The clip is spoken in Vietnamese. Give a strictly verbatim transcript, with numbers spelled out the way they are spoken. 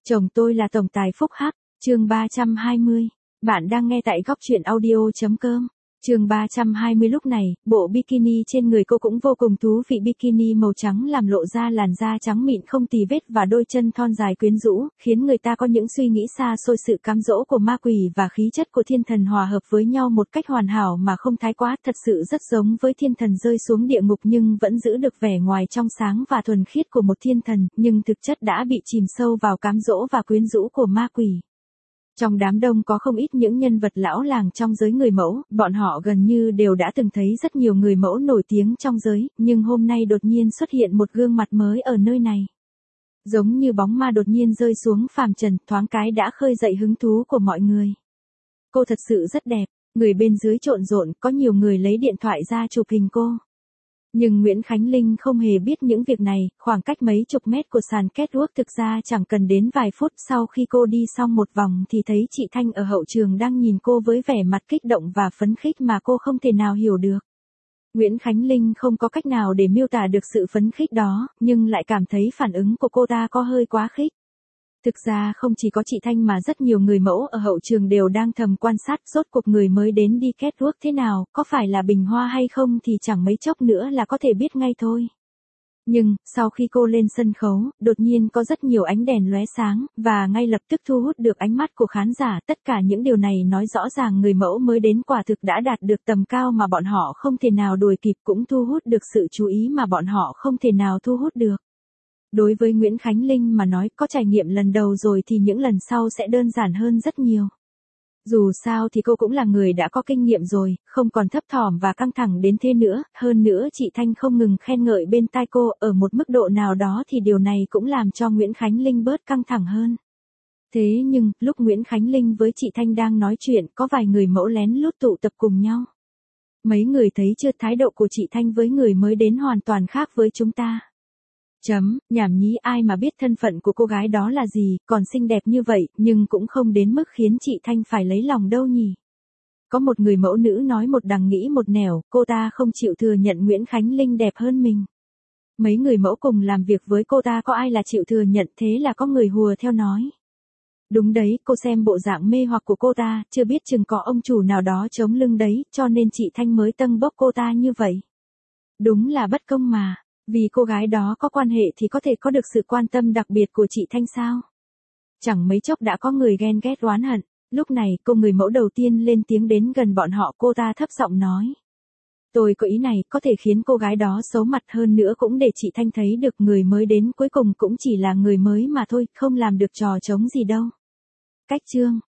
Chồng tôi là tổng tài phúc hắc, chương ba trăm hai mươi. Bạn đang nghe tại góc truyện audio.com. Chương ba trăm hai mươi. Lúc này, bộ bikini trên người cô cũng vô cùng thú vị, bikini màu trắng làm lộ ra làn da trắng mịn không tì vết và đôi chân thon dài quyến rũ, khiến người ta có những suy nghĩ xa xôi. Sự cám dỗ của ma quỷ và khí chất của thiên thần hòa hợp với nhau một cách hoàn hảo mà không thái quá, thật sự rất giống với thiên thần rơi xuống địa ngục nhưng vẫn giữ được vẻ ngoài trong sáng và thuần khiết của một thiên thần, nhưng thực chất đã bị chìm sâu vào cám dỗ và quyến rũ của ma quỷ. Trong đám đông có không ít những nhân vật lão làng trong giới người mẫu, bọn họ gần như đều đã từng thấy rất nhiều người mẫu nổi tiếng trong giới, nhưng hôm nay đột nhiên xuất hiện một gương mặt mới ở nơi này. Giống như bóng ma đột nhiên rơi xuống phàm trần, thoáng cái đã khơi dậy hứng thú của mọi người. Cô thật sự rất đẹp, người bên dưới trộn rộn, có nhiều người lấy điện thoại ra chụp hình cô. Nhưng Nguyễn Khánh Linh không hề biết những việc này, khoảng cách mấy chục mét của sàn catwalk thực ra chẳng cần đến vài phút. Sau khi cô đi xong một vòng thì thấy chị Thanh ở hậu trường đang nhìn cô với vẻ mặt kích động và phấn khích mà cô không thể nào hiểu được. Nguyễn Khánh Linh không có cách nào để miêu tả được sự phấn khích đó, nhưng lại cảm thấy phản ứng của cô ta có hơi quá khích. Thực ra không chỉ có chị Thanh mà rất nhiều người mẫu ở hậu trường đều đang thầm quan sát rốt cuộc người mới đến đi catwalk thế nào, có phải là bình hoa hay không thì chẳng mấy chốc nữa là có thể biết ngay thôi. Nhưng, sau khi cô lên sân khấu, đột nhiên có rất nhiều ánh đèn lóe sáng, và ngay lập tức thu hút được ánh mắt của khán giả. Tất cả những điều này nói rõ ràng người mẫu mới đến quả thực đã đạt được tầm cao mà bọn họ không thể nào đuổi kịp, cũng thu hút được sự chú ý mà bọn họ không thể nào thu hút được. Đối với Nguyễn Khánh Linh mà nói, có trải nghiệm lần đầu rồi thì những lần sau sẽ đơn giản hơn rất nhiều. Dù sao thì cô cũng là người đã có kinh nghiệm rồi, không còn thấp thỏm và căng thẳng đến thế nữa, hơn nữa chị Thanh không ngừng khen ngợi bên tai cô, ở một mức độ nào đó thì điều này cũng làm cho Nguyễn Khánh Linh bớt căng thẳng hơn. Thế nhưng, lúc Nguyễn Khánh Linh với chị Thanh đang nói chuyện, có vài người mẫu lén lút tụ tập cùng nhau. Mấy người thấy chưa, thái độ của chị Thanh với người mới đến hoàn toàn khác với chúng ta. Chấm, nhảm nhí, ai mà biết thân phận của cô gái đó là gì, còn xinh đẹp như vậy, nhưng cũng không đến mức khiến chị Thanh phải lấy lòng đâu nhỉ. Có một người mẫu nữ nói một đằng nghĩ một nẻo, cô ta không chịu thừa nhận Nguyễn Khánh Linh đẹp hơn mình. Mấy người mẫu cùng làm việc với cô ta có ai là chịu thừa nhận, thế là có người hùa theo nói. Đúng đấy, cô xem bộ dạng mê hoặc của cô ta, chưa biết chừng có ông chủ nào đó chống lưng đấy, cho nên chị Thanh mới tâng bốc cô ta như vậy. Đúng là bất công mà. Vì cô gái đó có quan hệ thì có thể có được sự quan tâm đặc biệt của chị Thanh sao? Chẳng mấy chốc đã có người ghen ghét oán hận. Lúc này, cô người mẫu đầu tiên lên tiếng đến gần bọn họ, cô ta thấp giọng nói. Tôi có ý này, có thể khiến cô gái đó xấu mặt hơn nữa cũng để chị Thanh thấy được người mới đến cuối cùng cũng chỉ là người mới mà thôi, không làm được trò trống gì đâu. Cách chương.